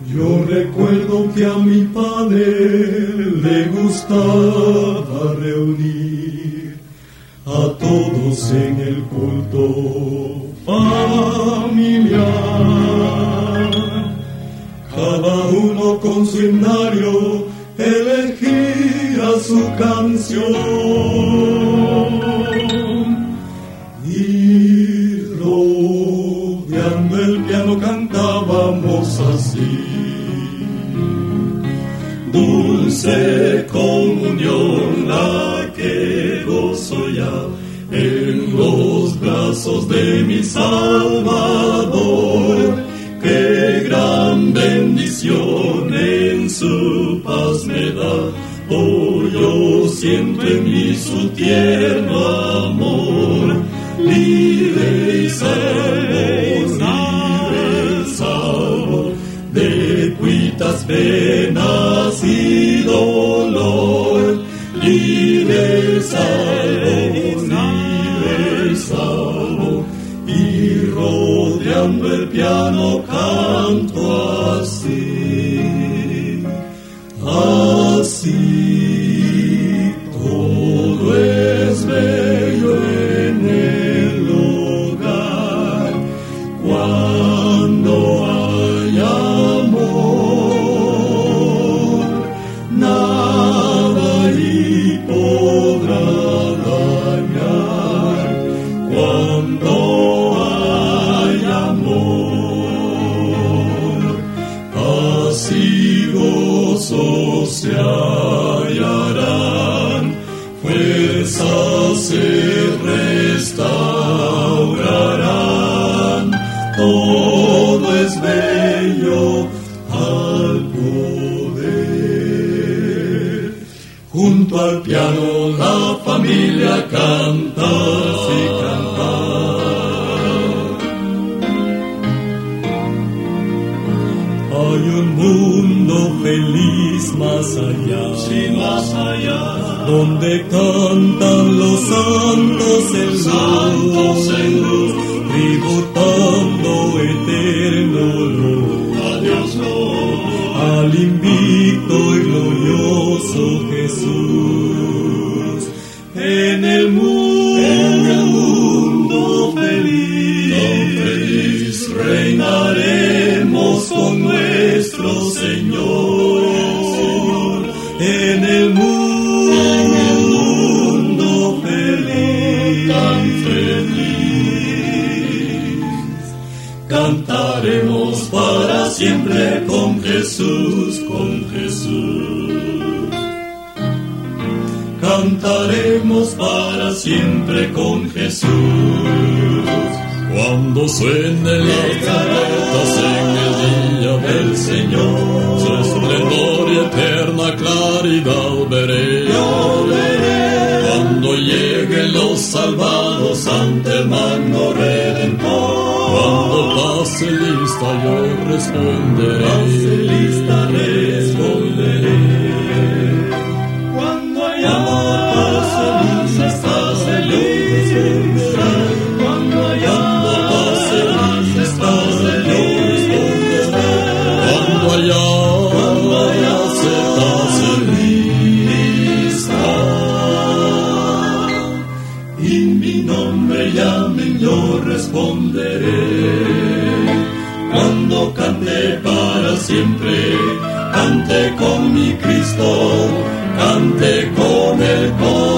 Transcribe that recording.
Yo recuerdo que a mi padre le gustaba reunir a todos en el culto familiar, cada uno con su himnario elegía su canción y rodeando el piano cantábamos así: dulce comunión la que gozo ya en los brazos de mi Salvador, qué gran bendición en su paz me da. Oh, yo siento en mí su tierno amor, libre y salvo, de cuitas, penas y dolor, libre y salvo, y rodeando el piano canto así, todo es bello en el hogar, cuando hay amor, nada y podrá dañar, cuando hay amor, así gozo se hallarán, fuerzas se restaurarán, todo es bello al poder. Junto al piano la familia canta y canta. Hay un mundo feliz más allá, sí, más allá, donde cantan los santos en luz, tributando eterno honor a Dios no, al invicto y glorioso Jesús. En el mundo feliz, reinaremos con nuestro Señor. En el mundo feliz, tan feliz, cantaremos para siempre con Jesús, con Jesús. Cantaremos para siempre con Jesús. Cuando suenen las trompetas en el día del Señor, su esplendor y eterna claridad veré. Yo veré. Cuando lleguen los salvados ante el magno Redentor, cuando pase lista yo responderé. Pase lista responderé. Cuando haya pase lista yo responderé. Cuando haya pase lista yo responderé. Cuando haya se pase lista y mi nombre llamen, yo responderé. Cuando cante para siempre, cante con mi Cristo, cante con el corazón.